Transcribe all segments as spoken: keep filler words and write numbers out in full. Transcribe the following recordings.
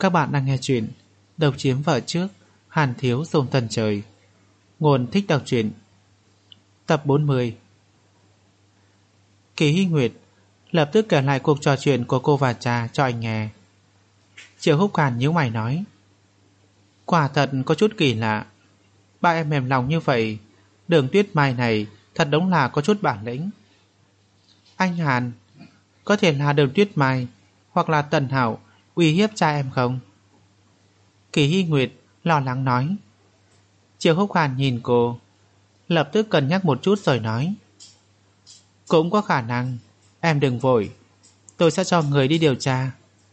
Các bạn đang nghe chuyện Độc chiếm vợ trước, Hàn thiếu dồn thần trời. Nguồn Thích đọc truyện. Tập bốn mươi. Kỳ Hy Nguyệt lập tức kể lại cuộc trò chuyện của cô và cha cho anh nghe. Triệu Húc Hàn nhíu mày nói: quả thật có chút kỳ lạ. Ba em mềm lòng như vậy, Đường Tuyết Mai này thật đúng là có chút bản lĩnh. Anh Hàn, có thể là Đường Tuyết Mai hoặc là Tần Hảo uy hiếp cha em không? Kỳ Hy Nguyệt lo lắng nói. Triệu Húc Hàn nhìn cô, lập tức cân nhắc một chút rồi nói: cũng có khả năng, em đừng vội, tôi sẽ cho người đi điều tra.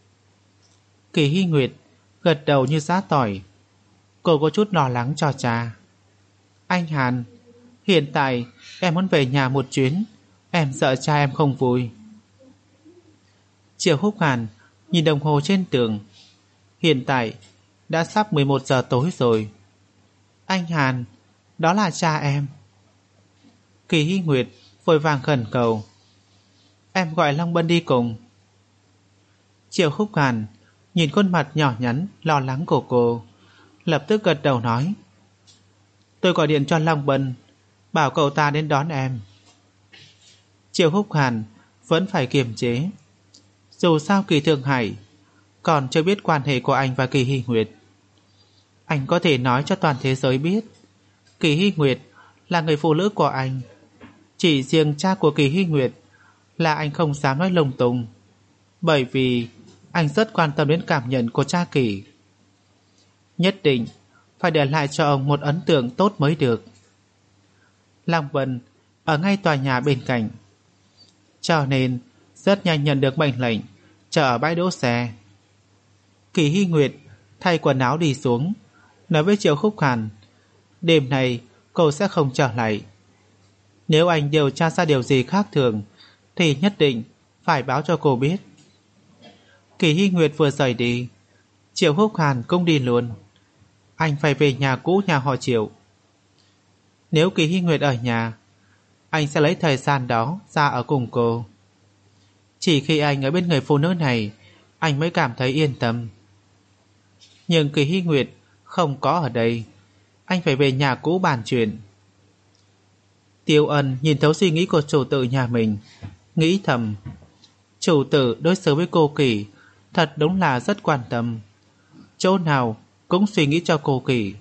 Kỳ Hy Nguyệt gật đầu như giã tỏi. Cô có chút lo lắng cho cha. Anh Hàn, hiện tại em muốn về nhà một chuyến, em sợ cha em không vui. Triệu Húc Hàn nhìn đồng hồ trên tường. Hiện tại đã sắp mười một giờ tối rồi. Anh Hàn, đó là cha em. Kỳ Hy Nguyệt vội vàng khẩn cầu. Em gọi Long Bân đi cùng. Triệu Húc Hàn nhìn khuôn mặt nhỏ nhắn lo lắng của cô, lập tức gật đầu nói: tôi gọi điện cho Long Bân, bảo cậu ta đến đón em. Triệu Húc Hàn vẫn phải kiềm chế. Dù sao Kỳ Thượng Hải còn chưa biết quan hệ của anh và Kỳ Hy Nguyệt. Anh có thể nói cho toàn thế giới biết Kỳ Hy Nguyệt là người phụ nữ của anh. Chỉ riêng cha của Kỳ Hy Nguyệt là anh không dám nói lung tung, bởi vì anh rất quan tâm đến cảm nhận của cha Kỳ. Nhất định phải để lại cho ông một ấn tượng tốt mới được. Long Vân ở ngay tòa nhà bên cạnh, cho nên rất nhanh nhận được mệnh lệnh chờ ở bãi đỗ xe. Kỳ Hy Nguyệt thay quần áo đi xuống, nói với Triệu Húc Hàn đêm nay cô sẽ không trở lại. Nếu anh điều tra ra điều gì khác thường thì nhất định phải báo cho cô biết. Kỳ Hy Nguyệt vừa rời đi, Triệu Húc Hàn cũng đi luôn. Anh phải về nhà cũ nhà họ Triệu. Nếu Kỳ Hy Nguyệt ở nhà, anh sẽ lấy thời gian đó ra ở cùng cô. Chỉ khi anh ở bên người phụ nữ này, anh mới cảm thấy yên tâm. Nhưng Kỳ Hy Nguyệt không có ở đây, anh phải về nhà cũ bàn chuyện. Tiêu Ân nhìn thấu suy nghĩ của chủ tử nhà mình, nghĩ thầm: chủ tử đối xử với cô Kỳ thật đúng là rất quan tâm, chỗ nào cũng suy nghĩ cho cô Kỳ.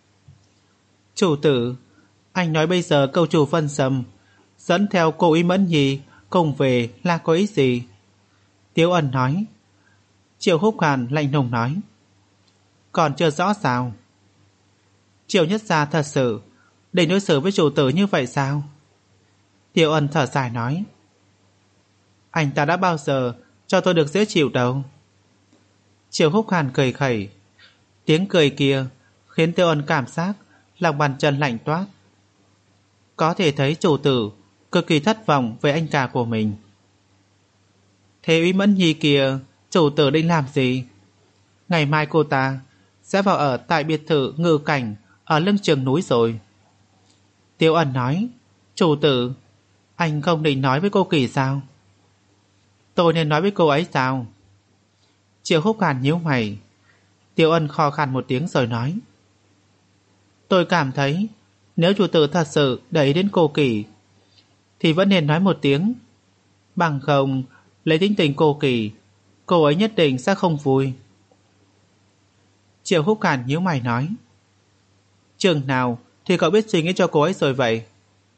Chủ tử, anh nói bây giờ cậu chủ Vân Sâm dẫn theo cô Y Mẫn Nhi cùng về là có ý gì? Tiêu Ân nói. Triệu Húc Hàn lạnh lùng nói: còn chưa rõ sao? Triệu Nhất Gia thật sự để đối xử với chủ tử như vậy sao? Tiêu Ân thở dài nói: anh ta đã bao giờ cho tôi được dễ chịu đâu. Triệu Húc Hàn cười khẩy. Tiếng cười kia khiến Tiêu Ân cảm giác lòng bàn chân lạnh toát. Có thể thấy chủ tử cực kỳ thất vọng về anh cả của mình. Thế Uy Mẫn Nhi kia, chủ tử định làm gì? Ngày mai cô ta sẽ vào ở tại biệt thự Ngự Cảnh ở lưng chừng núi rồi. Tiêu Ân nói: chủ tử, anh không định nói với cô Kỳ sao? Tôi nên nói với cô ấy sao? Triệu Húc Hàn nhíu mày. Tiêu Ân khò khàn một tiếng rồi nói: tôi cảm thấy nếu chủ tử thật sự để ý đến cô Kỳ thì vẫn nên nói một tiếng. Bằng không, lấy tính tình cô Kỳ, cô ấy nhất định sẽ không vui. Triệu Húc Hàn nhíu mày nói: chừng nào thì cậu biết suy nghĩ cho cô ấy rồi vậy?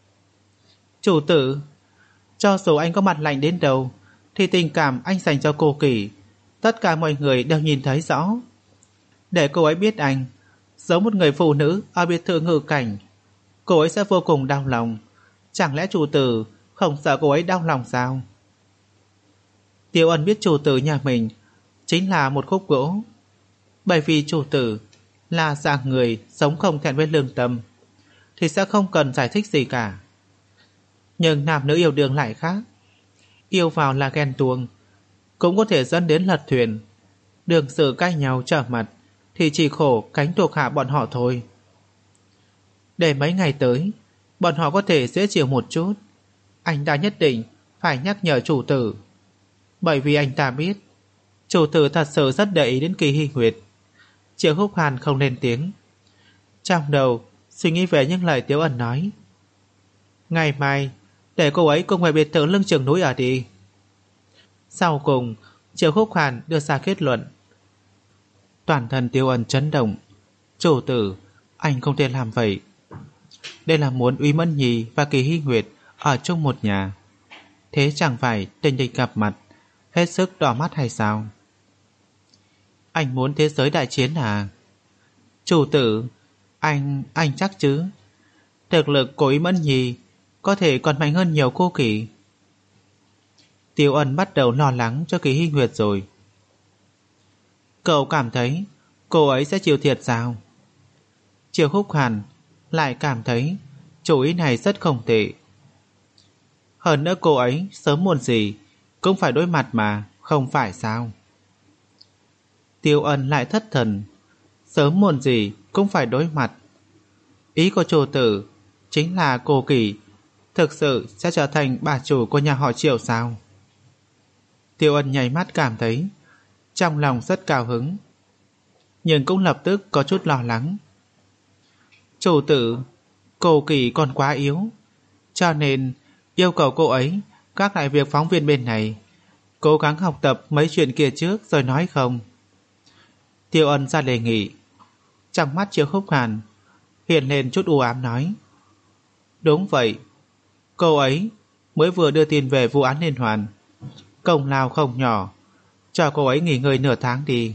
Chủ tử, cho dù anh có mặt lạnh đến đâu thì tình cảm anh dành cho cô Kỳ tất cả mọi người đều nhìn thấy rõ. Để cô ấy biết anh giống một người phụ nữ ở biệt thự Ngự Cảnh, cô ấy sẽ vô cùng đau lòng. Chẳng lẽ chủ tử không sợ cô ấy đau lòng sao? Tiêu Ân biết chủ tử nhà mình chính là một khúc gỗ, bởi vì chủ tử là dạng người sống không thẹn với lương tâm thì sẽ không cần giải thích gì cả. Nhưng nam nữ yêu đương lại khác. Yêu vào là ghen tuông, cũng có thể dẫn đến lật thuyền. Đường sự cãi nhau trở mặt thì chỉ khổ cánh thuộc hạ bọn họ thôi. Để mấy ngày tới bọn họ có thể dễ chịu một chút, anh ta nhất định phải nhắc nhở chủ tử. Bởi vì anh ta biết Chủ tử thật sự rất để ý đến Kỳ Hy Nguyệt. Triệu Húc Hàn không lên tiếng. Trong đầu suy nghĩ về những lời Tiếu Ân nói. Ngày mai để cô ấy cùng về biệt thự lưng chừng núi ở đi. Sau cùng Triệu Húc Hàn đưa ra kết luận. Toàn thân Tiếu Ân chấn động. Chủ tử, anh không thể làm vậy. Đây là muốn Úy Mẫn Nhi và Kỳ Hy Nguyệt ở chung một nhà. Thế chẳng phải tình địch gặp mặt hết sức đỏ mắt hay sao? Anh muốn thế giới đại chiến à? Chủ tử, anh, anh chắc chứ? Thực lực của Úy Mẫn Nhi có thể còn mạnh hơn nhiều cô Kỳ. Tiêu Ân bắt đầu lo lắng cho Kỳ Hy Nguyệt rồi. Cậu cảm thấy cô ấy sẽ chịu thiệt sao? Triệu Húc Hàn lại cảm thấy chủ ý này rất không tệ. Hơn nữa cô ấy sớm muộn gì cũng phải đối mặt mà, không phải sao? Tiêu Ân lại thất thần. Sớm muộn gì cũng phải đối mặt. Ý của chủ tử chính là cô Kỳ thực sự sẽ trở thành bà chủ của nhà họ Triệu sao? Tiêu Ân nháy mắt cảm thấy trong lòng rất cao hứng, nhưng cũng lập tức có chút lo lắng. Chủ tử, cô Kỳ còn quá yếu, cho nên yêu cầu cô ấy gác lại việc phóng viên bên này, cố gắng học tập mấy chuyện kia trước rồi nói không? Tiêu Ân ra đề nghị. Trong mắt Triệu Húc Hàn hiện lên chút u ám nói. Đúng vậy, cô ấy mới vừa đưa tin về vụ án liên hoàn, công lao không nhỏ, cho cô ấy nghỉ ngơi nửa tháng đi.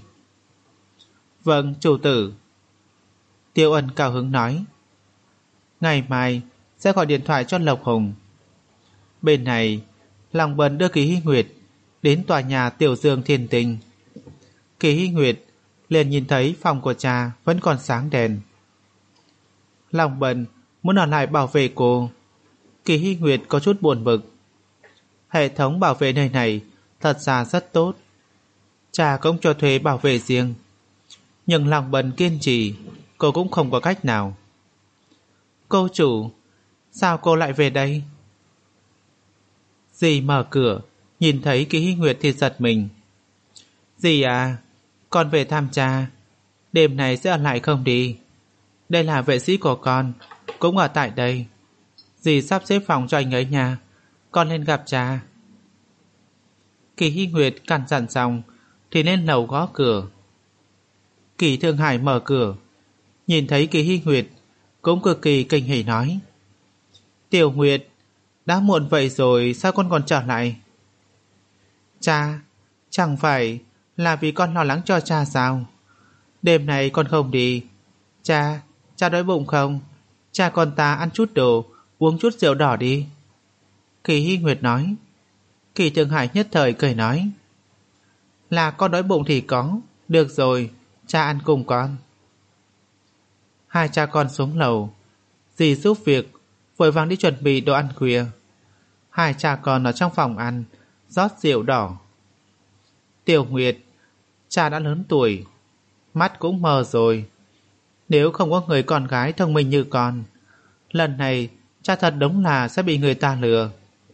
Vâng, chủ tử. Tiêu Ân cao hứng nói. Ngày mai sẽ gọi điện thoại cho Lộc Hùng. Bên này Lòng Bần đưa Kỳ Hy Nguyệt đến tòa nhà Tiểu Dương Thiên Tinh. Kỳ Hy Nguyệt liền nhìn thấy phòng của cha vẫn còn sáng đèn. Lòng Bần muốn ở lại bảo vệ cô. Kỳ Hy Nguyệt có chút buồn bực. Hệ thống bảo vệ nơi này thật ra rất tốt, cha cũng cho thuê bảo vệ riêng, nhưng Lòng Bần kiên trì, cô cũng không có cách nào. Cô chủ, sao cô lại về đây? Dì mở cửa, nhìn thấy Kỳ Hy Nguyệt thì giật mình. Dì à, con về thăm cha, đêm này sẽ ở lại không đi? Đây là vệ sĩ của con, cũng ở tại đây. Dì sắp xếp phòng cho anh ấy nha, con lên gặp cha. Kỳ Hy Nguyệt căn dặn xong thì lên lầu gõ cửa. Kỳ Thương Hải mở cửa, nhìn thấy Kỳ Hy Nguyệt cũng cực kỳ kinh hỉ nói. Tiểu Nguyệt, đã muộn vậy rồi sao con còn trở lại? Cha, chẳng phải là vì con lo lắng cho cha sao? Đêm này con không đi. Cha, cha đói bụng không? Cha con ta ăn chút đồ, uống chút rượu đỏ đi. Kỳ Hy Nguyệt nói. Kỳ Thương Hải nhất thời cười nói. Là con đói bụng thì có. Được rồi, cha ăn cùng con. Hai cha con xuống lầu, dì giúp việc vội vàng đi chuẩn bị đồ ăn khuya. Hai cha con ở trong phòng ăn rót rượu đỏ. Tiểu Nguyệt, cha đã lớn tuổi, mắt cũng mờ rồi. Nếu không có người con gái thông minh như con, lần này cha thật đúng là sẽ bị người ta lừa.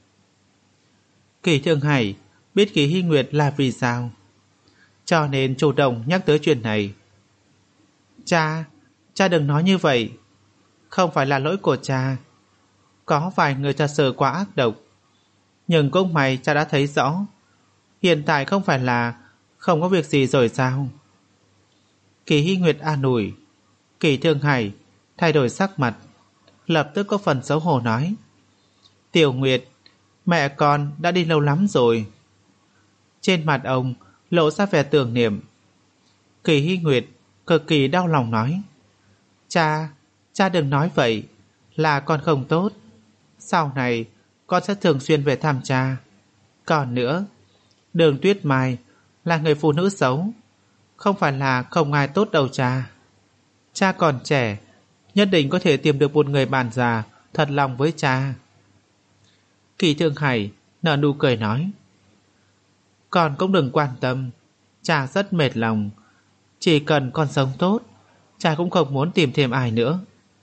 Kỳ Thương Hải biết Kỳ Hy Nguyệt là vì sao, cho nên chủ động nhắc tới chuyện này. Cha, cha đừng nói như vậy. Không phải là lỗi của cha. Có vài người thật sự quá ác độc, nhưng cũng may cha đã thấy rõ. Hiện tại không phải là không có việc gì rồi sao? Kỳ Hy Nguyệt an ủi. Kỳ Thương Hải thay đổi sắc mặt, lập tức có phần xấu hổ nói. Tiểu Nguyệt, mẹ con đã đi lâu lắm rồi. Trên mặt ông lộ ra vẻ tưởng niệm. Kỳ Hy Nguyệt cực kỳ đau lòng nói. Cha, cha đừng nói vậy, là con không tốt. Sau này con sẽ thường xuyên về thăm cha. Còn nữa, Đường Tuyết Mai là người phụ nữ xấu, không phải là không ai tốt đâu cha. Cha còn trẻ, nhất định có thể tìm được một người bạn già thật lòng với cha. Kỳ Thương Hải nở nụ cười nói. Con cũng đừng quan tâm, cha rất mệt lòng. Chỉ cần con sống tốt, cha cũng không muốn tìm thêm ai nữa.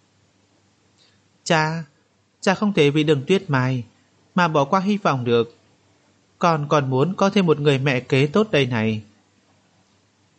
Cha, cha không thể vì Đường Tuyết Mai mà bỏ qua hy vọng được. Con còn muốn có thêm một người mẹ kế tốt đây này.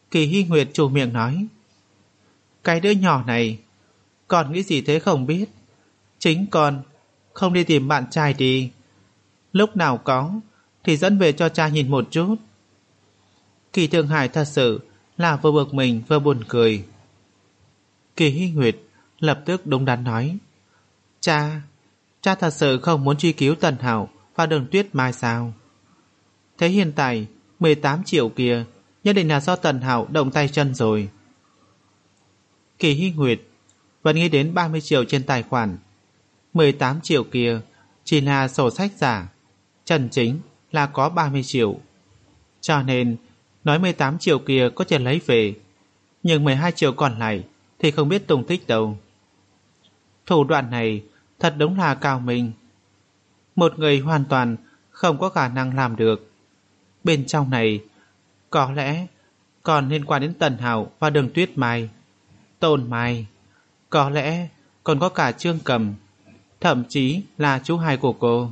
Kỳ Hy Nguyệt chủ miệng nói, cái đứa nhỏ này, con nghĩ gì thế không biết. Chính con không đi tìm bạn trai đi, lúc nào có thì dẫn về cho cha nhìn một chút. Kỳ Thương Hải thật sự là vừa bực mình vừa buồn cười. Kỳ Hy Nguyệt lập tức đúng đắn nói, Cha, cha thật sự không muốn truy cứu Tần Hạo và Đường Tuyết Mai sao? Thế hiện tại mười tám triệu kia nhất định là do Tần Hạo động tay chân rồi. Kỳ Hy Nguyệt vẫn nghĩ đến ba mươi triệu trên tài khoản. Mười tám triệu kia chỉ là sổ sách giả, chân chính là có ba mươi triệu. Cho nên nói mười tám triệu kia có thể lấy về, nhưng mười hai triệu còn lại thì không biết tung tích đâu. Thủ đoạn này thật đúng là cao minh, một người hoàn toàn không có khả năng làm được. Bên trong này có lẽ còn liên quan đến Tần Hạo và Đường Tuyết Mai, Tôn Mai, có lẽ còn có cả Trương Cầm, thậm chí là chú hai của cô.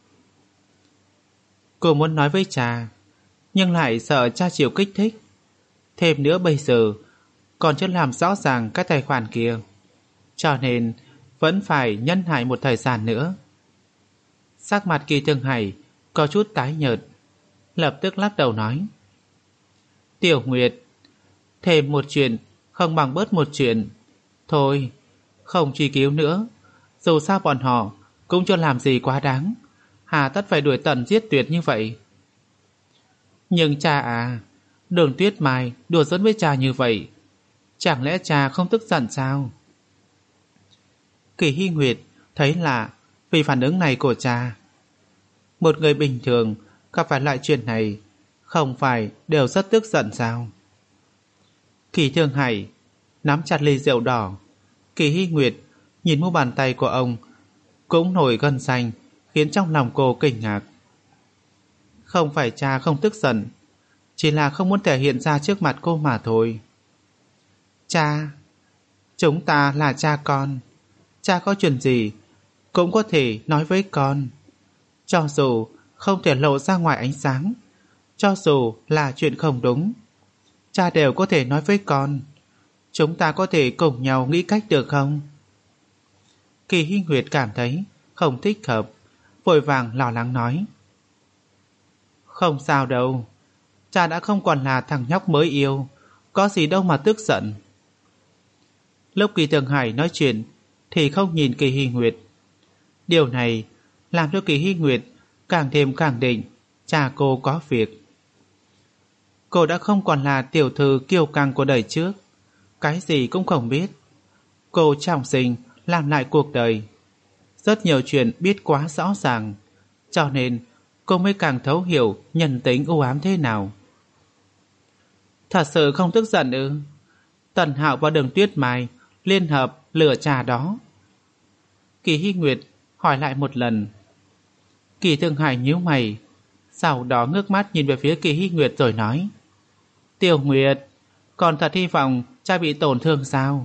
Cô muốn nói với cha, nhưng lại sợ cha chịu kích thích. Thêm nữa bây giờ còn chưa làm rõ ràng các tài khoản kia, cho nên vẫn phải nhân hại một thời gian nữa. Sắc mặt Kỳ Thương Hải có chút tái nhợt, lập tức lắc đầu nói, Tiểu Nguyệt, thêm một chuyện không bằng bớt một chuyện. Thôi, không truy cứu nữa, dù sao bọn họ cũng chưa làm gì quá đáng, hà tất phải đuổi tận giết tuyệt như vậy. Nhưng cha à, Đường Tuyết Mai đùa giỡn với cha như vậy, chẳng lẽ cha không tức giận sao? Kỳ Hy Nguyệt thấy lạ vì phản ứng này của cha. Một người bình thường gặp phải loại chuyện này không phải đều rất tức giận sao? Kỳ Thương Hải nắm chặt ly rượu đỏ. Kỳ Hy Nguyệt nhìn mu bàn tay của ông cũng nổi gân xanh, khiến trong lòng cô kinh ngạc. Không phải cha không tức giận, chỉ là không muốn thể hiện ra trước mặt cô mà thôi. Cha, chúng ta là cha con, cha có chuyện gì cũng có thể nói với con. Cho dù không thể lộ ra ngoài ánh sáng, cho dù là chuyện không đúng, cha đều có thể nói với con. Chúng ta có thể cùng nhau nghĩ cách được không? Kỳ Hy Nguyệt cảm thấy không thích hợp, vội vàng lo lắng nói, không sao đâu, cha đã không còn là thằng nhóc mới yêu, có gì đâu mà tức giận. Lúc Kỳ Thương Hải nói chuyện thì không nhìn Kỳ Hy Nguyệt. Điều này làm cho Kỳ Hy Nguyệt càng thêm khẳng định cha cô có việc. Cô đã không còn là tiểu thư kiêu căng của đời trước, cái gì cũng không biết. Cô trọng sinh làm lại cuộc đời, rất nhiều chuyện biết quá rõ ràng, cho nên cô mới càng thấu hiểu nhân tính u ám thế nào. Thật sự không tức giận ư? Tần Hạo và Đường Tuyết Mai liên hợp lừa cha đó. Kỳ Hy Nguyệt hỏi lại một lần. Kỳ Thương Hải nhíu mày, sau đó ngước mắt nhìn về phía Kỳ Hy Nguyệt rồi nói, Tiểu Nguyệt, còn thật hy vọng cha bị tổn thương sao?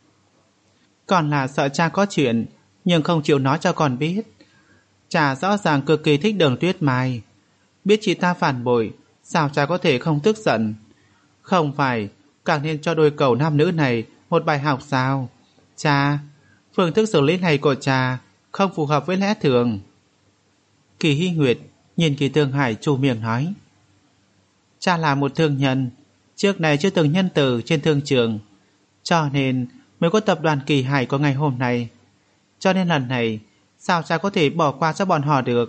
Còn là sợ cha có chuyện, nhưng không chịu nói cho con biết. Cha rõ ràng cực kỳ thích Đường Tuyết Mai, biết chị ta phản bội, sao cha có thể không tức giận? Không phải càng nên cho đôi cầu nam nữ này một bài học sao? Cha, phương thức xử lý này của cha không phù hợp với lẽ thường. Kỳ Hy Nguyệt nhìn Kỳ Thương Hải chủ miệng nói, cha là một thương nhân, trước này chưa từng nhân từ trên thương trường, cho nên mới có tập đoàn Kỳ Hải có ngày hôm nay. Cho nên lần này sao cha có thể bỏ qua cho bọn họ được?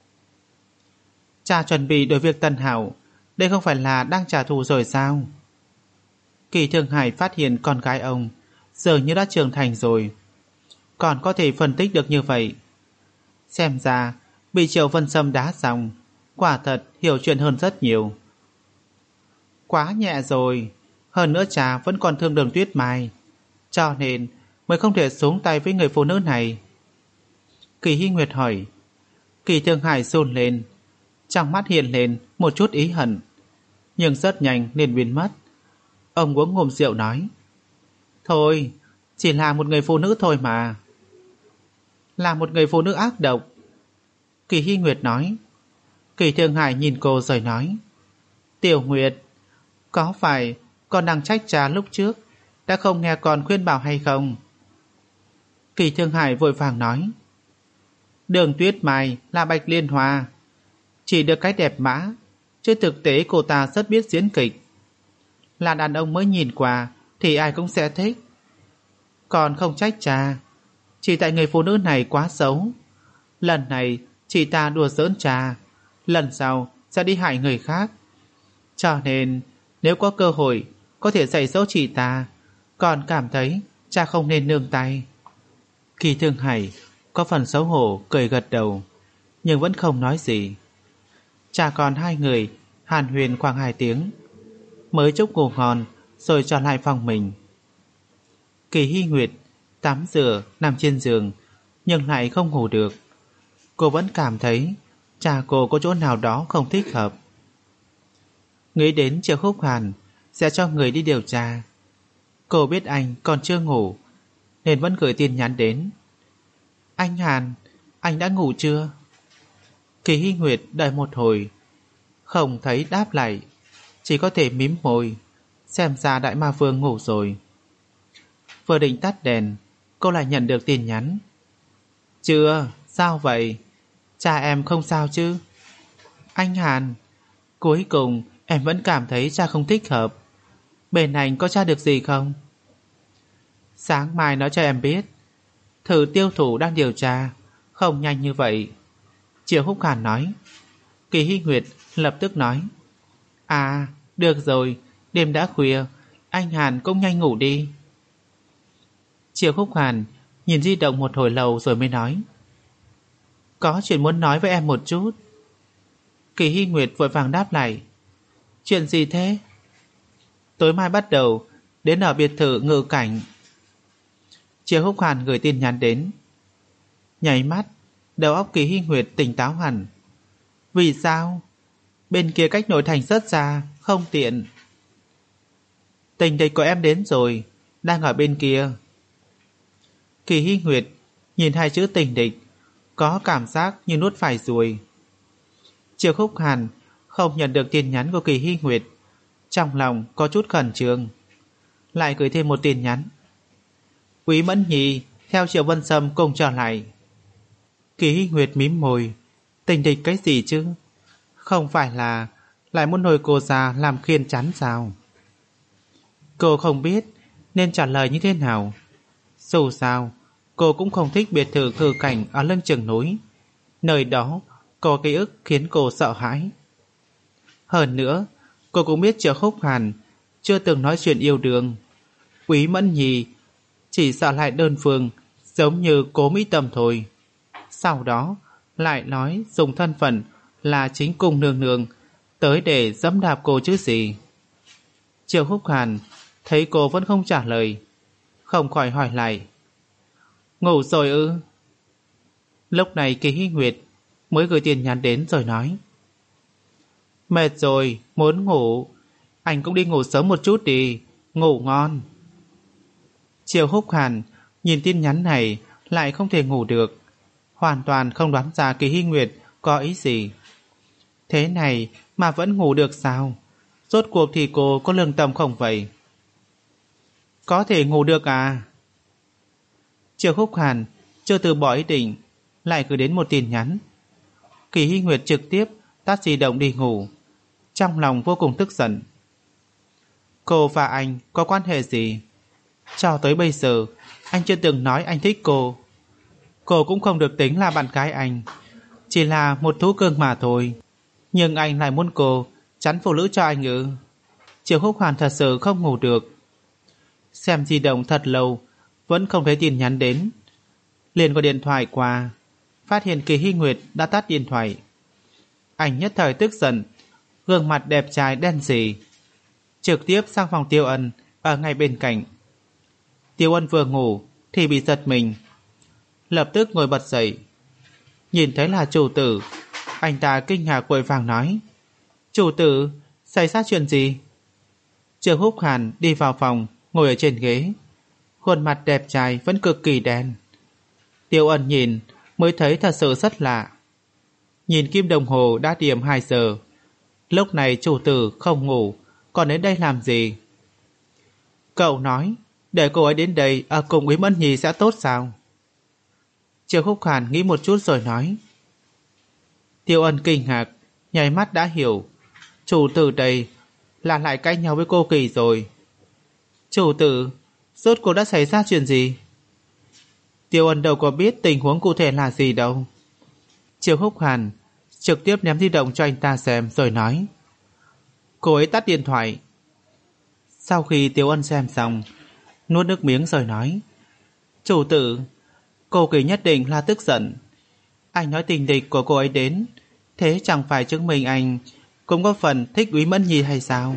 Cha chuẩn bị đối việc Tần Hạo, đây không phải là đang trả thù rồi sao? Kỳ Thương Hải phát hiện con gái ông dường như đã trưởng thành rồi, còn có thể phân tích được như vậy. Xem ra bị Triệu Vân Sâm đá xong, quả thật hiểu chuyện hơn rất nhiều. Quá nhẹ rồi, hơn nữa cha vẫn còn thương Đường Tuyết Mai, cho nên mới không thể xuống tay với người phụ nữ này. Kỳ Hy Nguyệt hỏi. Kỳ Thương Hải run lên, trong mắt hiện lên một chút ý hận, nhưng rất nhanh liền biến mất. Ông uống ngụm rượu nói, thôi, chỉ là một người phụ nữ thôi mà. Là một người phụ nữ ác độc. Kỳ Hy Nguyệt nói. Kỳ Thương Hải nhìn cô rồi nói, Tiểu Nguyệt, có phải Con đang trách cha lúc trước đã không nghe con khuyên bảo hay không? Kỳ Thương Hải vội vàng nói. Đường Tuyết Mai là Bạch Liên Hoa, chỉ được cái đẹp mã, chứ thực tế cô ta rất biết diễn kịch. Là đàn ông mới nhìn qua thì ai cũng sẽ thích. Còn không trách cha, chỉ tại người phụ nữ này quá xấu. Lần này chị ta đùa giỡn cha, lần sau sẽ đi hại người khác. Cho nên nếu có cơ hội có thể dạy dỗ chị ta, còn cảm thấy cha không nên nương tay. Kỳ Thương Hải có phần xấu hổ cười gật đầu, nhưng vẫn không nói gì. Cha con hai người hàn huyên khoảng hai tiếng, mới chúc ngủ ngon rồi trở lại phòng mình. Kỳ Hy Nguyệt tắm rửa nằm trên giường, nhưng lại không ngủ được. Cô vẫn cảm thấy cha cô có chỗ nào đó không thích hợp. Nghĩ đến Triệu Khúc Hàn sẽ cho người đi điều tra. Cô biết anh còn chưa ngủ nên vẫn gửi tin nhắn đến. Anh Hàn, anh đã ngủ chưa? Kỳ Hy Nguyệt đợi một hồi, không thấy đáp lại, chỉ có thể mím môi, xem ra Đại Ma Vương ngủ rồi. Vừa định tắt đèn, cô lại nhận được tin nhắn. Chưa, sao vậy? Cha em không sao chứ? Anh Hàn, cuối cùng em vẫn cảm thấy cha không thích hợp. Bên anh có tra được gì không? Sáng mai nói cho em biết. Thử tiêu thủ đang điều tra, không nhanh như vậy. Triệu Húc Hàn nói. Kỳ Hy Nguyệt lập tức nói. À, được rồi, đêm đã khuya, anh Hàn cũng nhanh ngủ đi. Triệu Húc Hàn nhìn di động một hồi lâu rồi mới nói. Có chuyện muốn nói với em một chút. Kỳ Hy Nguyệt vội vàng đáp lại. Chuyện gì thế? Tối mai bắt đầu đến ở biệt thự Ngự Cảnh. Triệu Húc Hàn gửi tin nhắn đến. Nháy mắt, đầu óc Kỳ Hy Nguyệt tỉnh táo hẳn. Vì sao? Bên kia cách nội thành rất xa, không tiện. Tình địch của em đến rồi, đang ở bên kia. Kỳ Hy Nguyệt nhìn hai chữ tình địch, có cảm giác như nuốt phải ruồi. Triệu Khúc Hàn không nhận được tin nhắn của Kỳ Hy Nguyệt, trong lòng có chút khẩn trương, lại gửi thêm một tin nhắn. Quý Mẫn Nhi theo Triệu Vân Sâm cùng trở lại. Kỳ Hy Nguyệt mím môi, tình địch cái gì chứ? Không phải là lại muốn nồi cô già làm khiên chắn sao? Cô không biết nên trả lời như thế nào. Dù sao, cô cũng không thích biệt thự Ngự Cảnh ở lưng chừng núi. Nơi đó có ký ức khiến cô sợ hãi. Hơn nữa, cô cũng biết Triệu Khúc Hàn chưa từng nói chuyện yêu đương. Quý Mẫn Nhi chỉ sợ lại đơn phương, giống như Cố Mỹ Tâm thôi. Sau đó lại nói dùng thân phận là chính cung nương nương tới để dẫm đạp cô chứ gì. Triệu Khúc Hàn thấy cô vẫn không trả lời, không khỏi hỏi lại. Ngủ rồi ư? Lúc này Kỳ Hy Nguyệt mới gửi tin nhắn đến rồi nói. Mệt rồi, muốn ngủ. Anh cũng đi ngủ sớm một chút đi, ngủ ngon. Triệu Húc Hàn nhìn tin nhắn này lại không thể ngủ được, hoàn toàn không đoán ra Kỳ Hy Nguyệt có ý gì. Thế này mà vẫn ngủ được sao? Rốt cuộc thì cô có lương tâm không vậy? Có thể ngủ được à? Triệu Húc Hàn chưa từ bỏ ý định, lại gửi đến một tin nhắn. Kỳ Hy Nguyệt trực tiếp tắt di động đi ngủ, trong lòng vô cùng tức giận. Cô và anh có quan hệ gì? Cho tới bây giờ anh chưa từng nói anh thích cô. Cô cũng không được tính là bạn gái anh, chỉ là một thú cưng mà thôi. Nhưng anh lại muốn cô chắn phụ nữ cho anh ư? Triệu Húc Hàn thật sự không ngủ được. Xem di động thật lâu vẫn không thấy tin nhắn đến, liền gọi điện thoại qua, phát hiện Kỳ Hy Nguyệt đã tắt điện thoại. Anh nhất thời tức giận, gương mặt đẹp trai đen sì, trực tiếp sang phòng Tiêu Ân ở ngay bên cạnh. Tiêu Ân vừa ngủ thì bị giật mình, lập tức ngồi bật dậy. Nhìn thấy là chủ tử, anh ta kinh ngạc vội vàng nói. Chủ tử, xảy ra chuyện gì? Triệu Húc Hàn đi vào phòng, ngồi ở trên ghế, khuôn mặt đẹp trai vẫn cực kỳ đen. Tiêu Ân nhìn mới thấy thật sự rất lạ. Nhìn kim đồng hồ đã điểm hai giờ. Lúc này chủ tử không ngủ, còn đến đây làm gì? Cậu nói để cô ấy đến đây ở cùng Úy Mẫn Nhi sẽ tốt sao? Triệu Húc Hàn nghĩ một chút rồi nói. Tiêu Ân kinh ngạc, nháy mắt đã hiểu. Chủ tử đây là lại cãi nhau với cô Kỳ rồi. Chủ tử, rốt cuộc đã xảy ra chuyện gì? Tiêu Ân đâu có biết tình huống cụ thể là gì đâu. Triệu Húc Hàn trực tiếp ném di động cho anh ta xem rồi nói. Cô ấy tắt điện thoại. Sau khi Tiêu Ân xem xong, nuốt nước miếng rồi nói. Chủ tử, cô Kỳ nhất định là tức giận. Anh nói tình địch của cô ấy đến, thế chẳng phải chứng minh anh cũng có phần thích Úy Mẫn Nhi hay sao?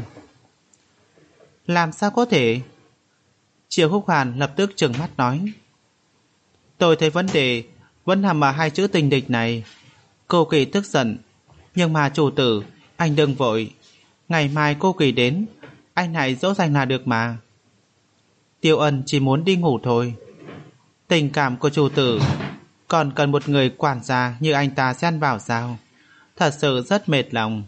Làm sao có thể? Triệu Húc Hàn lập tức trừng mắt nói. Tôi thấy vấn đề vẫn nằm ở hai chữ tình địch này. Cô Kỳ tức giận, nhưng mà chủ tử, anh đừng vội. Ngày mai cô Kỳ đến, anh hãy dỗ dành là được mà. Tiêu Ân chỉ muốn đi ngủ thôi. Tình cảm của chủ tử còn cần một người quản gia như anh ta xen vào sao? Thật sự rất mệt lòng.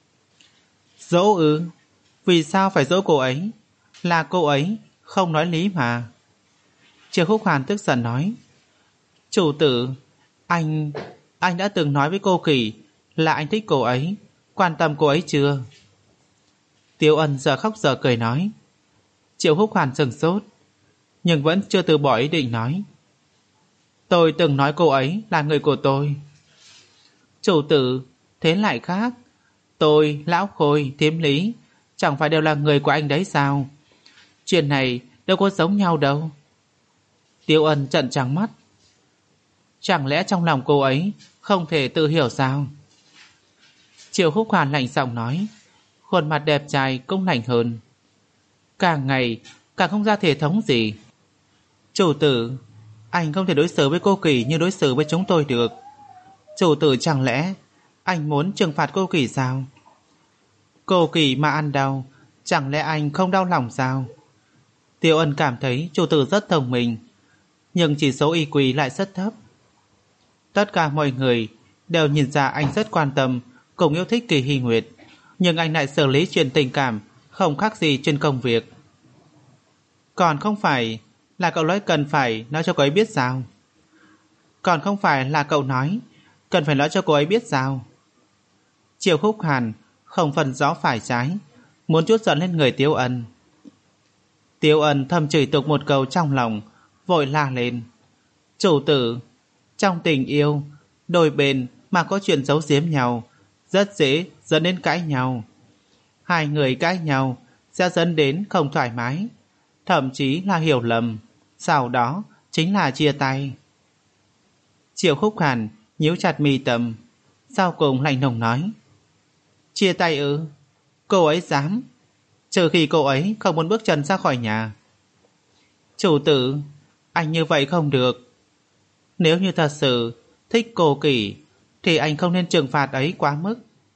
Dỗ ư? Vì sao phải dỗ cô ấy? Là cô ấy không nói lý mà. Triệu Húc Hàn tức giận nói. Chủ tử, anh... Anh đã từng nói với cô Kỳ là anh thích cô ấy, quan tâm cô ấy chưa? Tiêu Ân giờ khóc giờ cười nói. Triệu Húc Hàn sừng sốt, nhưng vẫn chưa từ bỏ ý định nói. Tôi từng nói cô ấy là người của tôi. Chủ tử, thế lại khác. Tôi, Lão Khôi, Thiếm Lý chẳng phải đều là người của anh đấy sao? Chuyện này đâu có giống nhau đâu. Tiêu Ân trợn trắng mắt. Chẳng lẽ trong lòng cô ấy không thể tự hiểu sao? Triệu Húc Hàn lạnh giọng nói, khuôn mặt đẹp trai cũng lạnh hơn. Càng ngày càng không ra thể thống gì. Chủ tử, anh không thể đối xử với cô Kỳ như đối xử với chúng tôi được. Chủ tử, chẳng lẽ anh muốn trừng phạt cô Kỳ sao? Cô Kỳ mà ăn đau, chẳng lẽ anh không đau lòng sao? Tiêu Ân cảm thấy chủ tử rất thông minh, nhưng chỉ số i kiu lại rất thấp. Tất cả mọi người đều nhìn ra anh rất quan tâm cùng yêu thích Kỳ Hy Nguyệt, nhưng anh lại xử lý chuyện tình cảm không khác gì trên công việc. Còn không phải là cậu nói cần phải nói cho cô ấy biết sao? Còn không phải là cậu nói cần phải nói cho cô ấy biết sao? Triệu Húc Hàn không phân rõ phải trái, muốn chút giận lên người Tiêu Ân. Tiêu Ân thầm chửi tục một câu trong lòng, vội la lên. Chủ tử, trong tình yêu, đôi bên mà có chuyện giấu giếm nhau, rất dễ dẫn đến cãi nhau. Hai người cãi nhau sẽ dẫn đến không thoải mái, thậm chí là hiểu lầm, sau đó chính là chia tay. Triệu Húc Hàn nhíu chặt mi tâm, sau cùng lạnh lùng nói. Chia tay ư? Cô ấy dám? Trừ khi cô ấy không muốn bước chân ra khỏi nhà. Chủ tử, anh như vậy không được. Nếu như thật sự thích cô Kỳ thì anh không nên trừng phạt ấy quá mức.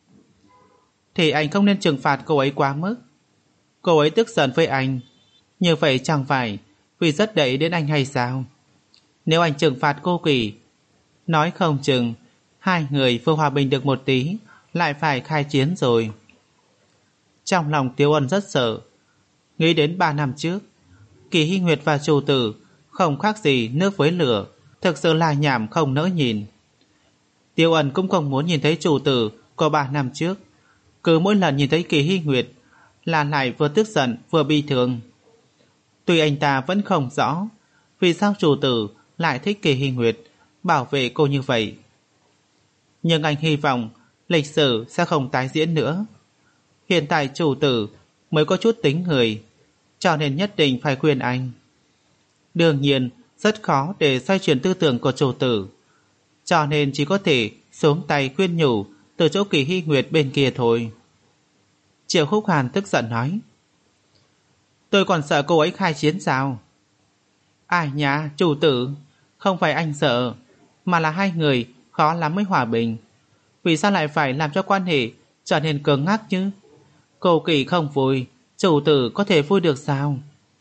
Thì anh không nên trừng phạt cô ấy quá mức. Cô ấy tức giận với anh, như vậy chẳng phải vì rất để ý đến anh hay sao? Nếu anh trừng phạt cô Kỳ, nói không chừng hai người vừa hòa bình được một tí lại phải khai chiến rồi. Trong lòng Tiêu Ân rất sợ, nghĩ đến ba năm trước, Kỳ Hy Nguyệt và chủ tử không khác gì nước với lửa, thực sự là nhảm không nỡ nhìn. Tiêu Ân cũng không muốn nhìn thấy chủ tử của ba năm trước, cứ mỗi lần nhìn thấy Kỳ Hy Nguyệt là lại vừa tức giận vừa bi thương. Tuy anh ta vẫn không rõ vì sao chủ tử lại thích Kỳ Hy Nguyệt, bảo vệ cô như vậy, nhưng anh hy vọng lịch sử sẽ không tái diễn nữa. Hiện tại chủ tử mới có chút tính người, cho nên nhất định phải khuyên anh. Đương nhiên rất khó để xoay chuyển tư tưởng của chủ tử, cho nên chỉ có thể xuống tay khuyên nhủ từ chỗ Kỳ Hy Nguyệt bên kia thôi. Triệu Húc Hàn tức giận nói. Tôi còn sợ cô ấy khai chiến sao? Ai nhá, chủ tử, không phải anh sợ, mà là hai người khó lắm mới hòa bình. Vì sao lại phải làm cho quan hệ trở nên cứng ngắc chứ? Cô Kỳ không vui, chủ tử có thể vui được sao?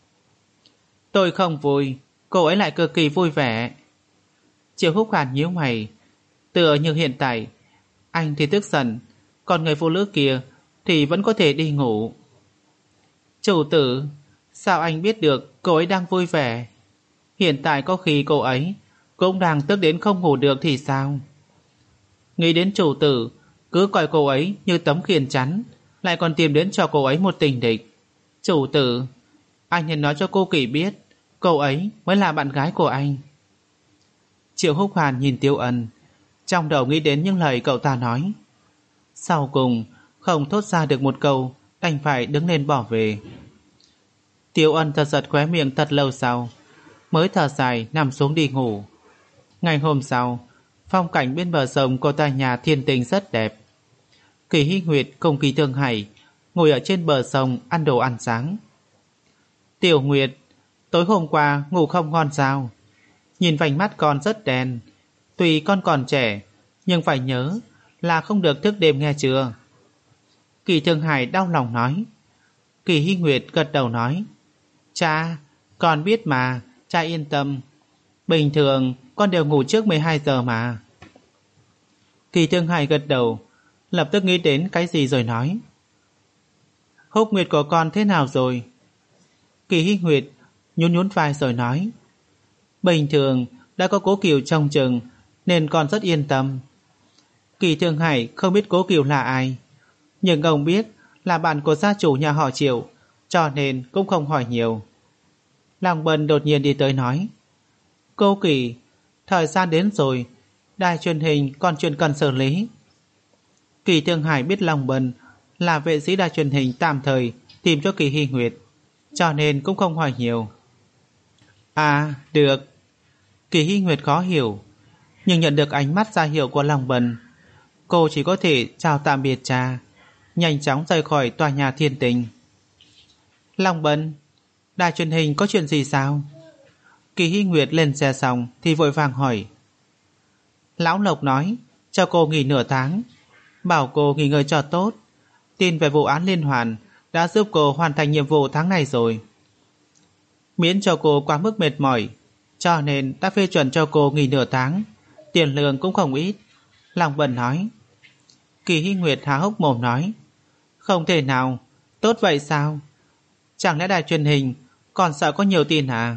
Tôi không vui, cô ấy lại cực kỳ vui vẻ. Triệu Húc Hàn nhíu mày, tựa như hiện tại anh thì tức giận, còn người phụ nữ kia thì vẫn có thể đi ngủ. Chủ tử, Sao anh biết được cô ấy đang vui vẻ? Hiện tại có khi cô ấy cũng đang tức đến không ngủ được thì sao? Nghĩ đến chủ tử, cứ coi cô ấy như tấm khiên chắn, lại còn tìm đến cho cô ấy một tình địch. Chủ tử, anh nên nói cho cô Kỳ biết, cô ấy mới là bạn gái của anh. Triệu Húc Hàn nhìn Tiêu Ân, trong đầu nghĩ đến những lời cậu ta nói. Sau cùng, không thốt ra được một câu, đành phải đứng lên bỏ về. Tiêu Ân thật giật khóe miệng thật lâu sau, mới thở dài nằm xuống đi ngủ. Ngày hôm sau, phong cảnh bên bờ sông của tòa nhà Thiên Tinh rất đẹp. Kỳ Hy Nguyệt cùng Kỳ Thương Hải ngồi ở trên bờ sông ăn đồ ăn sáng. Tiểu Nguyệt, tối hôm qua ngủ không ngon sao? Nhìn vành mắt con rất đen. Tuy con còn trẻ, nhưng phải nhớ là không được thức đêm nghe chưa? Kỳ Thương Hải đau lòng nói. Kỳ Hy Nguyệt gật đầu nói. Cha, con biết mà, cha yên tâm. Bình thường con đều ngủ trước mười hai giờ mà. Kỳ Thương Hải gật đầu, lập tức nghĩ đến cái gì rồi nói. Húc Nguyệt của con thế nào rồi? Kỳ Hy Nguyệt nhún nhún vai rồi nói. Bình thường đã có Cố Kiều trông chừng nên con rất yên tâm. Kỳ Thương Hải không biết Cố Kiều là ai, nhưng ông biết là bạn của gia chủ nhà họ Triệu, cho nên cũng không hỏi nhiều. Lòng Bân đột nhiên đi tới nói. Cô Kỳ, thời gian đến rồi, đài truyền hình còn chuyện cần xử lý. Kỳ Thương Hải biết Lòng Bân là vệ sĩ đài truyền hình tạm thời tìm cho Kỳ Hy Nguyệt, cho nên cũng không hỏi nhiều. À, được. Kỳ Hy Nguyệt khó hiểu, nhưng nhận được ánh mắt ra hiệu của Lòng Bân, cô chỉ có thể chào tạm biệt cha, nhanh chóng rời khỏi tòa nhà Thiên Tinh. Lòng Bân, đài truyền hình có chuyện gì sao? Kỳ Hy Nguyệt lên xe xong thì vội vàng hỏi. Lão Lộc nói cho cô nghỉ nửa tháng, bảo cô nghỉ ngơi cho tốt. Tin về vụ án liên hoàn đã giúp cô hoàn thành nhiệm vụ tháng này rồi. Miễn cho cô quá mức mệt mỏi, cho nên đã phê chuẩn cho cô nghỉ nửa tháng, tiền lương cũng không ít. Lòng Bân nói. Kỳ Hy Nguyệt há hốc mồm nói. Không thể nào, tốt vậy sao? Chẳng lẽ đài truyền hình còn sợ có nhiều tin à?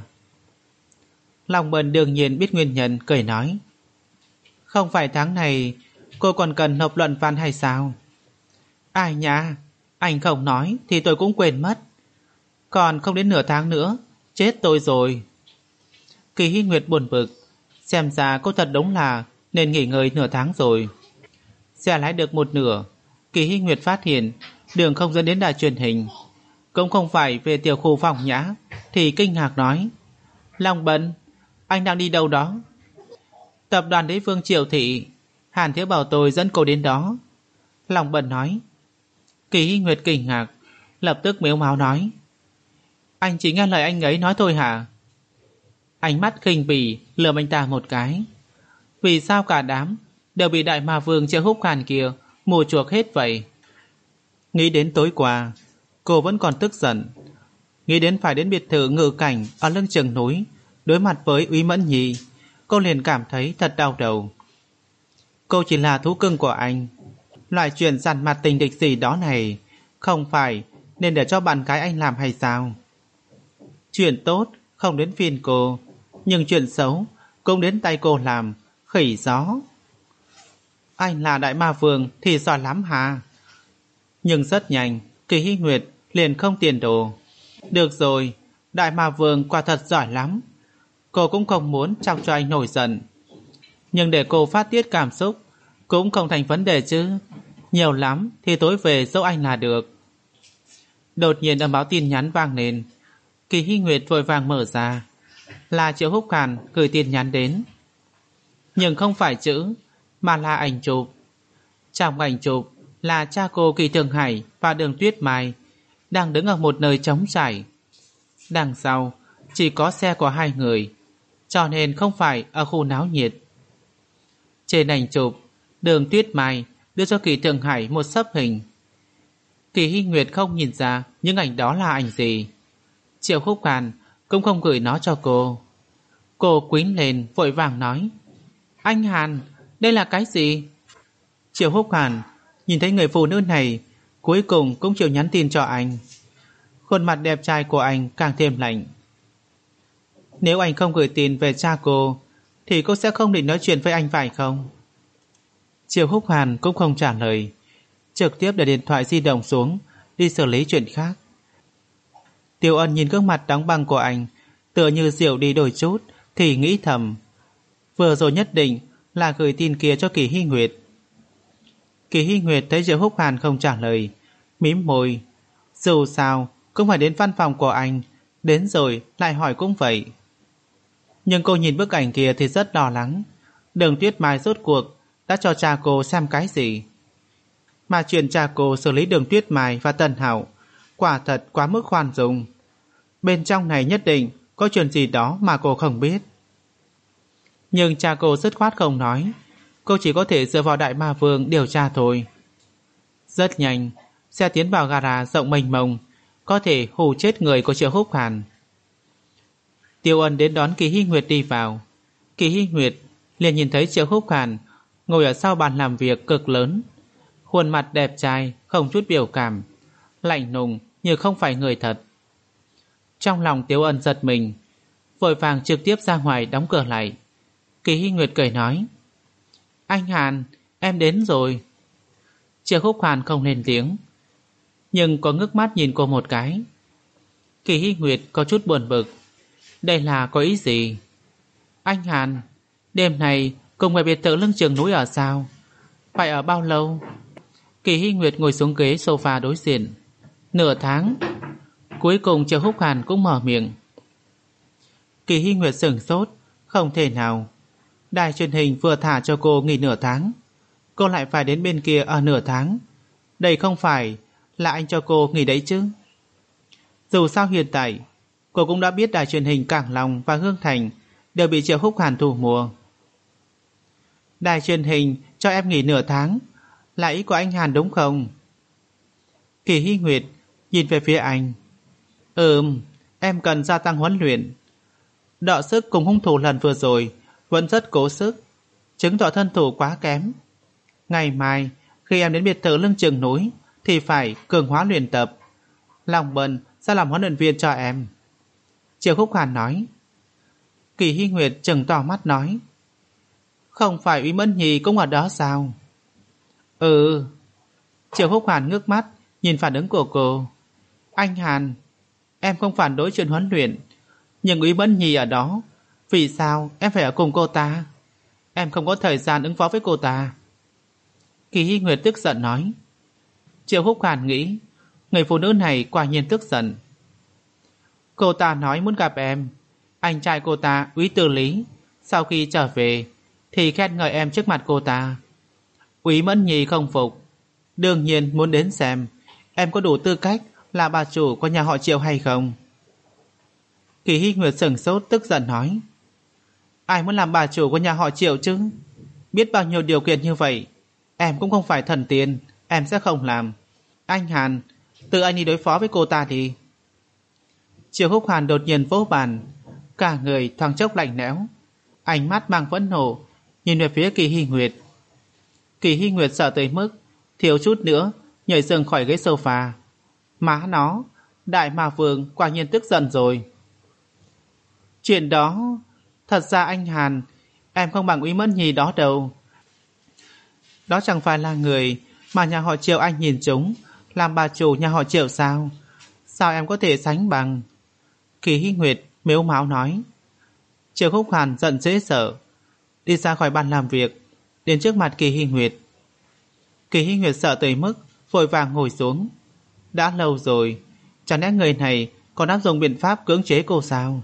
Lòng Bân đương nhiên biết nguyên nhân, cười nói. Không phải tháng này cô còn cần nộp luận văn hay sao? Ai nha, anh không nói thì tôi cũng quên mất. Còn không đến nửa tháng nữa, chết tôi rồi. Kỳ Hy Nguyệt buồn bực, xem ra cô thật đúng là nên nghỉ ngơi nửa tháng rồi. Xe lái được một nửa, Kỳ Hy Nguyệt phát hiện đường không dẫn đến đài truyền hình, cũng không phải về tiểu khu Phòng Nhã, thì kinh ngạc nói. Long Bân, anh đang đi đâu đó? Tập đoàn Đế Vương Triệu Thị, Hàn Thiếu bảo tôi dẫn cô đến đó. Long Bân nói. Kỳ Hy Nguyệt kinh ngạc, lập tức mếu máo nói. Anh chỉ nghe lời anh ấy nói thôi hả? Ánh mắt khinh bỉ lườm anh ta một cái. Vì sao cả đám đều bị đại ma vương Triệu Húc Hàn kia mua chuộc hết vậy? Nghĩ đến tối qua, cô vẫn còn tức giận. Nghĩ đến phải đến biệt thự Ngự Cảnh ở lưng chừng núi đối mặt với Úy Mẫn Nhi, cô liền cảm thấy thật đau đầu. Cô chỉ là thú cưng của anh, loại chuyện dằn mặt tình địch gì đó này không phải nên để cho bạn gái anh làm hay sao? Chuyện tốt không đến phiên cô, nhưng chuyện xấu cũng đến tay cô làm. Khỉ gió. Anh là đại ma vương thì giỏi lắm hả? Nhưng rất nhanh Kỳ Hy Nguyệt liền không tiền đồ. Được rồi, đại ma vương quả thật giỏi lắm. Cô cũng không muốn chọc cho anh nổi giận, nhưng để cô phát tiết cảm xúc cũng không thành vấn đề chứ. Nhiều lắm thì tối về dỗ anh là được. Đột nhiên âm báo tin nhắn vang lên. Kỳ Hy Nguyệt vội vàng mở ra. Là Triệu Húc Hàn gửi tin nhắn đến, nhưng không phải chữ mà là ảnh chụp. Trong ảnh chụp là cha cô Kỳ Thương Hải và Đường Tuyết Mai đang đứng ở một nơi trống trải. Đằng sau chỉ có xe của hai người, cho nên không phải ở khu náo nhiệt. Trên ảnh chụp, Đường Tuyết Mai đưa cho Kỳ Thương Hải một xấp hình. Kỳ Hy Nguyệt không nhìn ra những ảnh đó là ảnh gì. Triệu Húc Hàn cũng không gửi nó cho cô. Cô quýnh lên vội vàng nói. Anh Hàn, đây là cái gì? Triệu Húc Hàn nhìn thấy người phụ nữ này cuối cùng cũng chịu nhắn tin cho anh. Khuôn mặt đẹp trai của anh càng thêm lạnh. Nếu anh không gửi tin về cha cô thì cô sẽ không định nói chuyện với anh phải không? Triệu Húc Hàn cũng không trả lời, trực tiếp để điện thoại di động xuống, đi xử lý chuyện khác. Tiêu Ân nhìn gương mặt đóng băng của anh, tựa như dịu đi đôi chút, thì nghĩ thầm, vừa rồi nhất định là gửi tin kia cho Kỳ Hy Nguyệt. Kỳ Hy Nguyệt thấy Triệu Húc Hàn không trả lời, mím môi. Dù sao cũng phải đến văn phòng của anh, đến rồi lại hỏi cũng vậy. Nhưng cô nhìn bức ảnh kia thì rất lo lắng. Đường Tuyết Mai rốt cuộc đã cho cha cô xem cái gì? Mà chuyện cha cô xử lý Đường Tuyết Mai và Tần Hạo quả thật quá mức khoan dung. Bên trong này nhất định có chuyện gì đó mà cô không biết. Nhưng cha cô dứt khoát không nói, cô chỉ có thể dựa vào Đại Ma Vương điều tra thôi. Rất nhanh, xe tiến vào gara rộng mênh mông, có thể hù chết người của Triệu Húc Hàn. Tiêu Ân đến đón Kỳ Hy Nguyệt đi vào. Kỳ Hy Nguyệt liền nhìn thấy Triệu Húc Hàn ngồi ở sau bàn làm việc cực lớn, khuôn mặt đẹp trai không chút biểu cảm, lạnh lùng như không phải người thật. Trong lòng Tiêu Ân giật mình, vội vàng trực tiếp ra ngoài đóng cửa lại. Kỳ Hy Nguyệt cười nói, anh Hàn, em đến rồi. Triệu Húc Hàn không lên tiếng, nhưng có ngước mắt nhìn cô một cái. Kỳ Hy Nguyệt có chút buồn bực, đây là có ý gì? Anh Hàn, đêm này cùng về biệt thự lưng chừng núi ở sao? Phải ở bao lâu? Kỳ Hy Nguyệt ngồi xuống ghế sofa đối diện. Nửa tháng. Cuối cùng Triệu Húc Hàn cũng mở miệng. Kỳ Hy Nguyệt sửng sốt, không thể nào. Đài truyền hình vừa thả cho cô nghỉ nửa tháng, cô lại phải đến bên kia ở nửa tháng. Đây không phải là anh cho cô nghỉ đấy chứ? Dù sao hiện tại cô cũng đã biết đài truyền hình Cảng Long và Hương Thành đều bị Triệu Húc Hàn thu mua. Đài truyền hình cho em nghỉ nửa tháng là ý của anh Hàn đúng không? Kỳ Hy Nguyệt nhìn về phía anh. Ừm, em cần gia tăng huấn luyện. Đọ sức cùng hung thủ lần vừa rồi vẫn rất cố sức, chứng tỏ thân thủ quá kém. Ngày mai khi em đến biệt thự lưng chừng núi thì phải cường hóa luyện tập. Lòng Bân sẽ làm huấn luyện viên cho em. Triệu Húc Hàn nói. Kỳ Hy Nguyệt trừng to mắt nói, không phải Úy Mẫn Nhi cũng ở đó sao? Ừ. Triệu Húc Hàn ngước mắt nhìn phản ứng của cô. Anh Hàn, em không phản đối chuyện huấn luyện, nhưng Úy Mẫn Nhi ở đó, vì sao em phải ở cùng cô ta? Em không có thời gian ứng phó với cô ta. Kỳ Hy Nguyệt tức giận nói. Triệu Húc Hàn nghĩ, người phụ nữ này quả nhiên tức giận. Cô ta nói muốn gặp em. Anh trai cô ta, Úy Tư Lý, sau khi trở về thì khen ngợi em trước mặt cô ta. Úy Mẫn Nhi không phục, đương nhiên muốn đến xem em có đủ tư cách là bà chủ của nhà họ Triệu hay không. Kỳ Hy Nguyệt sửng sốt tức giận nói, ai muốn làm bà chủ của nhà họ Triệu chứ? Biết bao nhiêu điều kiện như vậy, em cũng không phải thần tiên, em sẽ không làm. Anh Hàn, tự anh đi đối phó với cô ta đi. Triệu Húc Hàn đột nhiên vỗ bàn, cả người thoáng chốc lạnh lẽo, ánh mắt mang phẫn nộ nhìn về phía Kỳ Hy Nguyệt. Kỳ Hy Nguyệt sợ tới mức thiếu chút nữa nhảy dựng khỏi ghế sofa. Má nó, Đại Ma Vương quả nhiên tức giận rồi. Chuyện đó, thật ra anh Hàn, em không bằng Úy Mẫn Nhi đó đâu. Đó chẳng phải là người mà nhà họ Triệu anh nhìn chúng làm bà chủ nhà họ Triệu sao? Sao em có thể sánh bằng? Kỳ Hy Nguyệt mếu máo nói. Triệu Húc Hàn giận dễ sợ, đi ra khỏi bàn làm việc, đến trước mặt Kỳ Hy Nguyệt. Kỳ Hy Nguyệt sợ tới mức vội vàng ngồi xuống. Đã lâu rồi, chẳng lẽ người này còn áp dụng biện pháp cưỡng chế cô sao?